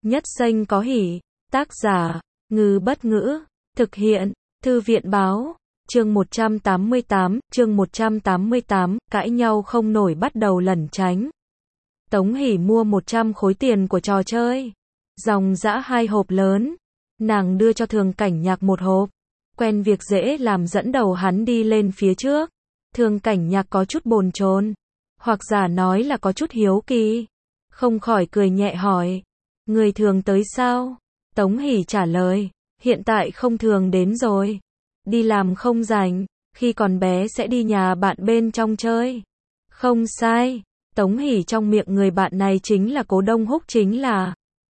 Nhất xanh có hỉ. Tác giả, Ngư Bất Ngữ. Thực hiện, Thư viện Báo. Chương 188, cãi nhau không nổi bắt đầu lẩn tránh. Tống Hỷ mua 100 khối tiền của trò chơi. Dòng dã 2 hộp lớn. Nàng đưa cho Thường Cảnh Nhạc 1 hộp. Quen việc dễ làm dẫn đầu hắn đi lên phía trước. Thường Cảnh Nhạc có chút bồn chồn, hoặc giả nói là có chút hiếu kỳ. Không khỏi cười nhẹ hỏi, người thường tới sao? Tống Hỷ trả lời, hiện tại không thường đến rồi. Đi làm không rảnh, khi còn bé sẽ đi nhà bạn bên trong chơi. Không sai, Tống Hỷ trong miệng người bạn này chính là Cố Đông Húc chính là.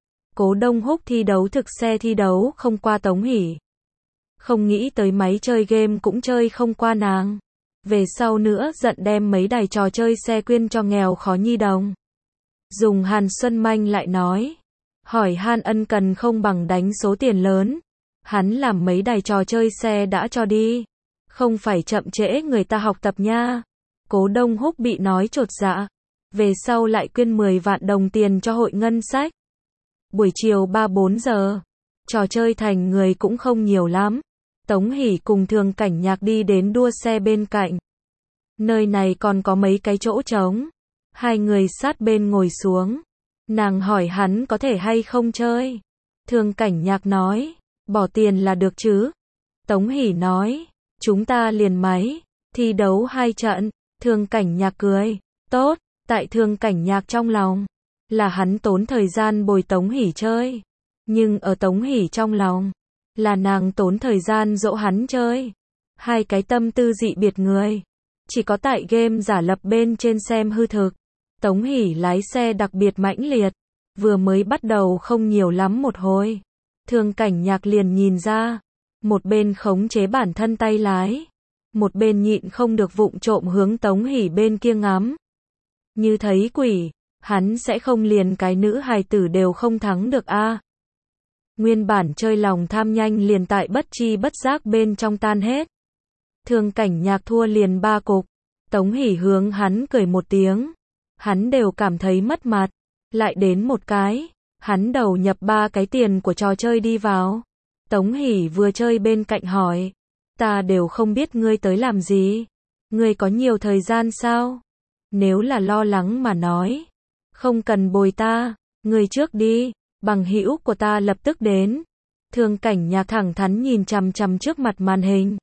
Cố Đông Húc thi đấu thực xe thi đấu không qua Tống Hỷ. Không nghĩ tới máy chơi game cũng chơi không qua nàng. Về sau nữa giận đem mấy đài trò chơi xe quyên cho nghèo khó nhi đồng. Dùng Hàn Xuân Manh lại nói. Hỏi han ân cần không bằng đánh số tiền lớn. Hắn làm mấy đài trò chơi xe đã cho đi. Không phải chậm trễ người ta học tập nha. Cố Đông Húc bị nói chột dạ. Về sau lại quyên 10 vạn đồng tiền cho hội ngân sách. Buổi chiều 3-4 giờ. Trò chơi thành người cũng không nhiều lắm. Tống Hỷ cùng Thường Cảnh Nhạc đi đến đua xe bên cạnh. Nơi này còn có mấy cái chỗ trống. Hai người sát bên ngồi xuống. Nàng hỏi hắn có thể hay không chơi. Thường Cảnh Nhạc nói, bỏ tiền là được chứ. Tống Hỷ nói, chúng ta liền máy, thi đấu 2 trận. Thường Cảnh Nhạc cười, tốt, tại Thường Cảnh Nhạc trong lòng. Là hắn tốn thời gian bồi Tống Hỷ chơi. Nhưng ở Tống Hỷ trong lòng. Là nàng tốn thời gian dỗ hắn chơi. Hai cái tâm tư dị biệt người. Chỉ có tại game giả lập bên trên xem hư thực. Tống Hỷ lái xe đặc biệt mãnh liệt. Vừa mới bắt đầu không nhiều lắm một hồi. Thường Cảnh Nhạc liền nhìn ra. Một bên khống chế bản thân tay lái. Một bên nhịn không được vụng trộm hướng Tống Hỷ bên kia ngắm. Như thấy quỷ. Hắn sẽ không liền cái nữ hài tử đều không thắng được a. Nguyên bản chơi lòng tham nhanh liền tại bất chi bất giác bên trong tan hết. Thường Cảnh Nhạc thua liền 3 cục. Tống Hỷ hướng hắn cười một tiếng. Hắn đều cảm thấy mất mặt. Lại đến một cái. Hắn đầu nhập 3 cái tiền của trò chơi đi vào. Tống Hỷ vừa chơi bên cạnh hỏi. Ta đều không biết ngươi tới làm gì. Ngươi có nhiều thời gian sao? Nếu là lo lắng mà nói. Không cần bồi ta. Ngươi trước đi. Bằng hữu của ta lập tức đến. Thường Cảnh Nhạc thẳng thắn nhìn chằm chằm trước mặt màn hình.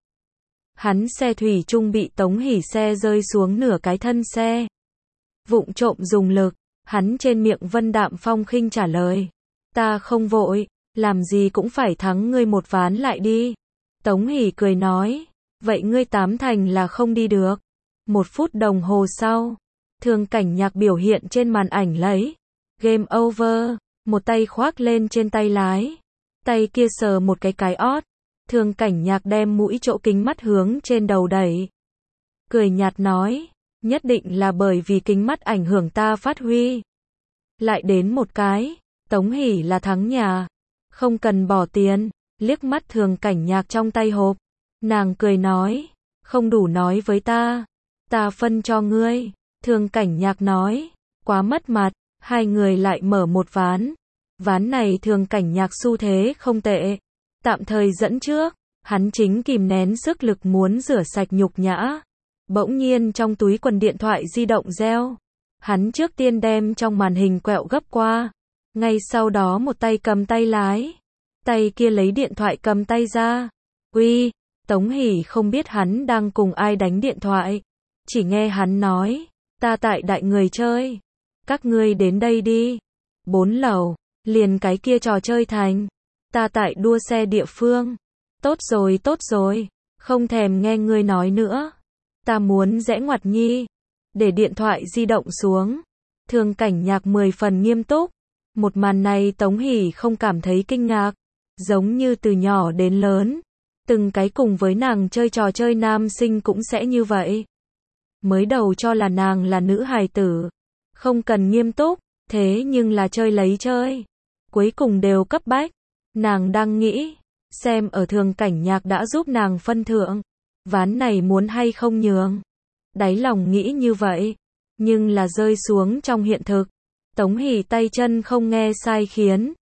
Hắn xe thủy chung bị Tống Hỷ xe rơi xuống nửa cái thân xe. Vụng trộm dùng lực. Hắn trên miệng vân đạm phong khinh trả lời. Ta không vội. Làm gì cũng phải thắng ngươi một ván lại đi. Tống Hỷ cười nói. Vậy ngươi 8 thành là không đi được. 1 phút đồng hồ sau. Thường Cảnh Nhạc biểu hiện trên màn ảnh lấy. Game over. Một tay khoác lên trên tay lái. Tay kia sờ một cái ót. Thường Cảnh Nhạc đem mũi chỗ kính mắt hướng trên đầu đẩy. Cười nhạt nói. Nhất định là bởi vì kính mắt ảnh hưởng ta phát huy. Lại đến một cái. Tống Hỷ là thắng nhà. Không cần bỏ tiền. Liếc mắt Thường Cảnh Nhạc trong tay hộp. Nàng cười nói. Không đủ nói với ta. Ta phân cho ngươi. Thường Cảnh Nhạc nói. Quá mất mặt. Hai người lại mở một ván. Ván này Thường Cảnh Nhạc xu thế không tệ. Tạm thời dẫn trước. Hắn chính kìm nén sức lực muốn rửa sạch nhục nhã. Bỗng nhiên trong túi quần điện thoại di động reo. Hắn trước tiên đem trong màn hình quẹo gấp qua. Ngay sau đó một tay cầm tay lái. Tay kia lấy điện thoại cầm tay ra. Uy, Tống Hỷ không biết hắn đang cùng ai đánh điện thoại. Chỉ nghe hắn nói. Ta tại đại người chơi. Các ngươi đến đây đi. 4 lầu. Liền cái kia trò chơi thành. Ta tại đua xe địa phương. Tốt rồi. Không thèm nghe ngươi nói nữa. Ta muốn rẽ ngoặt nhi. Để điện thoại di động xuống. Thường Cảnh Nhạc 10 phần nghiêm túc. Một màn này Tống Hỷ không cảm thấy kinh ngạc. Giống như từ nhỏ đến lớn. Từng cái cùng với nàng chơi trò chơi nam sinh cũng sẽ như vậy. Mới đầu cho là nàng là nữ hài tử. Không cần nghiêm túc. Thế nhưng là chơi lấy chơi. Cuối cùng đều cấp bách. Nàng đang nghĩ. Xem ở Thường Cảnh Nhạc đã giúp nàng phân thượng. Ván này muốn hay không nhường. Đáy lòng nghĩ như vậy. Nhưng là rơi xuống trong hiện thực. Tống Hỷ tay chân không nghe sai khiến.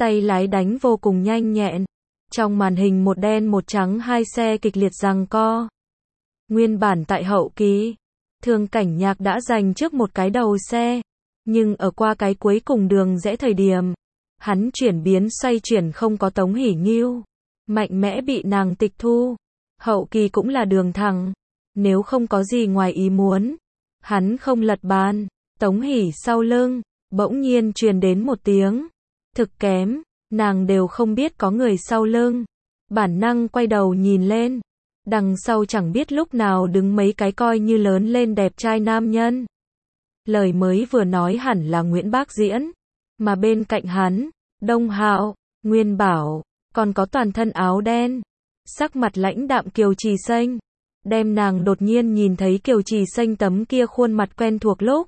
tay lái đánh vô cùng nhanh nhẹn. Trong màn hình một đen một trắng hai xe kịch liệt giằng co. Nguyên bản tại hậu kỳ, Thường Cảnh Nhạc đã giành trước một cái đầu xe, nhưng ở qua cái cuối cùng đường rẽ thời điểm, hắn chuyển biến xoay chuyển không có Tống Hỷ Nghiêu, mạnh mẽ bị nàng tịch thu. Hậu kỳ cũng là đường thẳng, nếu không có gì ngoài ý muốn, hắn không lật bàn. Tống Hỷ sau lưng, bỗng nhiên truyền đến một tiếng thực kém, nàng đều không biết có người sau lưng, bản năng quay đầu nhìn lên, đằng sau chẳng biết lúc nào đứng mấy cái coi như lớn lên đẹp trai nam nhân. Lời mới vừa nói hẳn là Nguyễn Bác Diễn, mà bên cạnh hắn, Đông Hạo, Nguyên Bảo, còn có toàn thân áo đen, sắc mặt lãnh đạm Kiều Trì Xanh. Đem nàng đột nhiên nhìn thấy Kiều Trì Xanh tấm kia khuôn mặt quen thuộc lúc,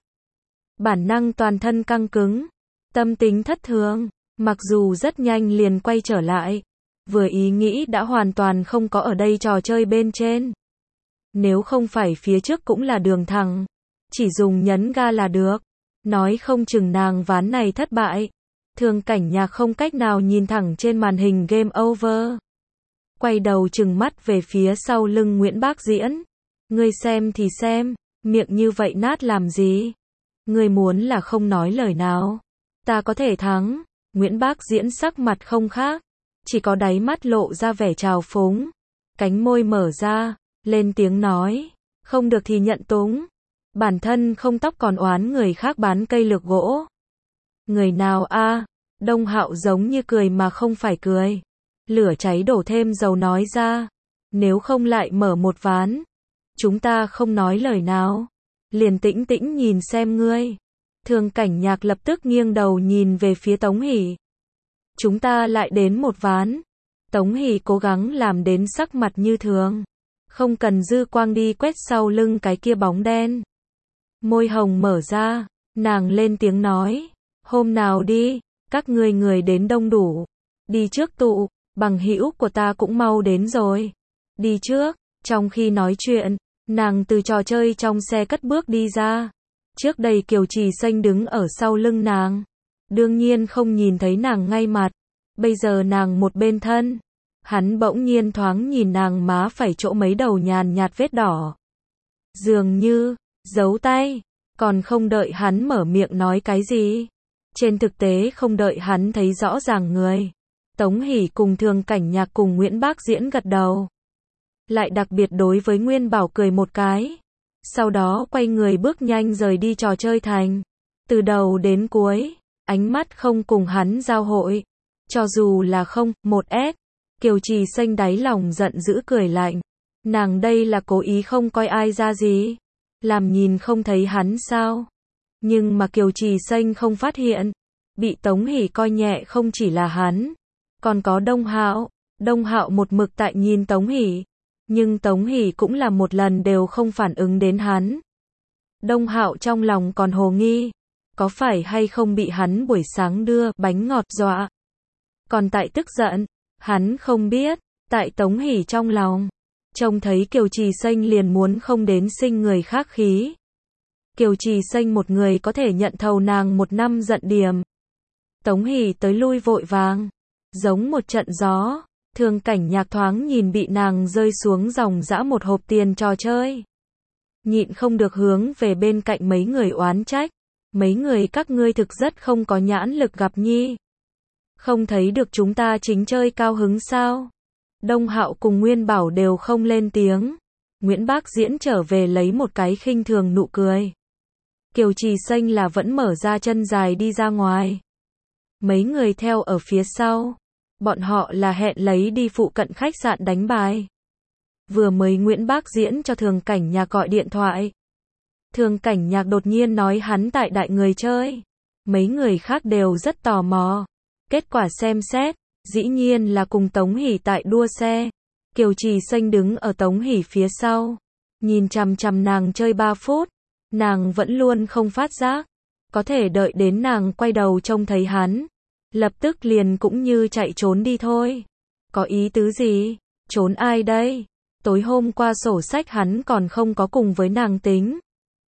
bản năng toàn thân căng cứng, tâm tính thất thường, mặc dù rất nhanh liền quay trở lại, vừa ý nghĩ đã hoàn toàn không có ở đây trò chơi bên trên. Nếu không phải phía trước cũng là đường thẳng, chỉ dùng nhấn ga là được, nói không chừng nàng ván này thất bại. Thường Cảnh Nhạc không cách nào nhìn thẳng trên màn hình game over. Quay đầu trừng mắt về phía sau lưng Nguyễn Bác Diễn. Ngươi xem thì xem, miệng như vậy nát làm gì? Ngươi muốn là không nói lời nào, ta có thể thắng. Nguyễn Bác Diễn sắc mặt không khác, chỉ có đáy mắt lộ ra vẻ trào phúng, cánh môi mở ra, lên tiếng nói, không được thì nhận túng. Bản thân không tóc còn oán người khác bán cây lược gỗ. Người nào a? Đông Hạo giống như cười mà không phải cười. Lửa cháy đổ thêm dầu nói ra, nếu không lại mở một ván, chúng ta không nói lời nào, liền tĩnh tĩnh nhìn xem ngươi. Thường Cảnh Nhạc lập tức nghiêng đầu nhìn về phía Tống Hỷ. Chúng ta lại đến một ván. Tống Hỷ cố gắng làm đến sắc mặt như thường, không cần dư quang đi quét sau lưng cái kia bóng đen. Môi hồng mở ra, nàng lên tiếng nói, hôm nào đi, các ngươi người đến đông đủ, đi trước tụ, bằng hữu của ta cũng mau đến rồi. Đi trước. Trong khi nói chuyện, nàng từ trò chơi trong xe cất bước đi ra. Trước đây Kiều Trì Xanh đứng ở sau lưng nàng, đương nhiên không nhìn thấy nàng ngay mặt. Bây giờ nàng một bên thân, hắn bỗng nhiên thoáng nhìn nàng má phải chỗ mấy đầu nhàn nhạt vết đỏ. Dường như giấu tay, còn không đợi hắn mở miệng nói cái gì. Trên thực tế không đợi hắn thấy rõ ràng người, Tống Hỷ cùng Thường Cảnh Nhạc cùng Nguyễn Bác Diễn gật đầu. Lại đặc biệt đối với Nguyên Bảo cười một cái. Sau đó quay người bước nhanh rời đi trò chơi thành. Từ đầu đến cuối, ánh mắt không cùng hắn giao hội. Cho dù là không, một S. Kiều Trì Xanh đáy lòng giận dữ cười lạnh. Nàng đây là cố ý không coi ai ra gì. Làm nhìn không thấy hắn sao. Nhưng mà Kiều Trì Xanh không phát hiện. Bị Tống Hỷ coi nhẹ không chỉ là hắn, còn có Đông Hạo. Đông Hạo một mực tại nhìn Tống Hỷ, nhưng Tống Hỷ cũng là một lần đều không phản ứng đến hắn. Đông Hạo trong lòng còn hồ nghi, có phải hay không bị hắn buổi sáng đưa bánh ngọt dọa. Còn tại tức giận, hắn không biết, tại Tống Hỷ trong lòng, trông thấy Kiều Trì Xanh liền muốn không đến sinh người khác khí. Kiều Trì Xanh một người có thể nhận thầu nàng một năm giận điểm. Tống Hỷ tới lui vội vàng, giống một trận gió. Thường Cảnh Nhạc thoáng nhìn bị nàng rơi xuống dòng dã một hộp tiền trò chơi, nhịn không được hướng về bên cạnh mấy người oán trách. Mấy người các ngươi thực rất không có nhãn lực gặp nhi. Không thấy được chúng ta chính chơi cao hứng sao? Đông Hạo cùng Nguyên Bảo đều không lên tiếng. Nguyễn Bác Diễn trở về lấy một cái khinh thường nụ cười. Kiều Trì Xanh là vẫn mở ra chân dài đi ra ngoài. Mấy người theo ở phía sau. Bọn họ là hẹn lấy đi phụ cận khách sạn đánh bài. Vừa mới Nguyễn Bác Diễn cho Thường Cảnh Nhạc gọi điện thoại. Thường Cảnh Nhạc đột nhiên nói hắn tại đại người chơi. Mấy người khác đều rất tò mò. Kết quả xem xét, dĩ nhiên là cùng Tống Hỷ tại đua xe. Kiều Trì Xanh đứng ở Tống Hỷ phía sau, nhìn chằm chằm nàng chơi 3 phút. Nàng vẫn luôn không phát giác. Có thể đợi đến nàng quay đầu trông thấy hắn, lập tức liền cũng như chạy trốn đi thôi. Có ý tứ gì? Trốn ai đây? Tối hôm qua sổ sách hắn còn không có cùng với nàng tính.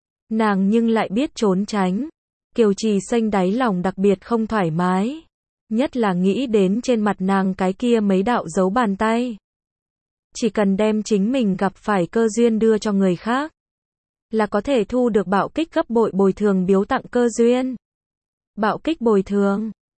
Nàng nhưng lại biết trốn tránh. Kiều Trì Xanh đáy lòng đặc biệt không thoải mái. nhất là nghĩ đến trên mặt nàng cái kia mấy đạo dấu bàn tay. Chỉ cần đem chính mình gặp phải cơ duyên đưa cho người khác, là có thể thu được bạo kích gấp bội bồi thường biếu tặng cơ duyên. Bạo kích bồi thường.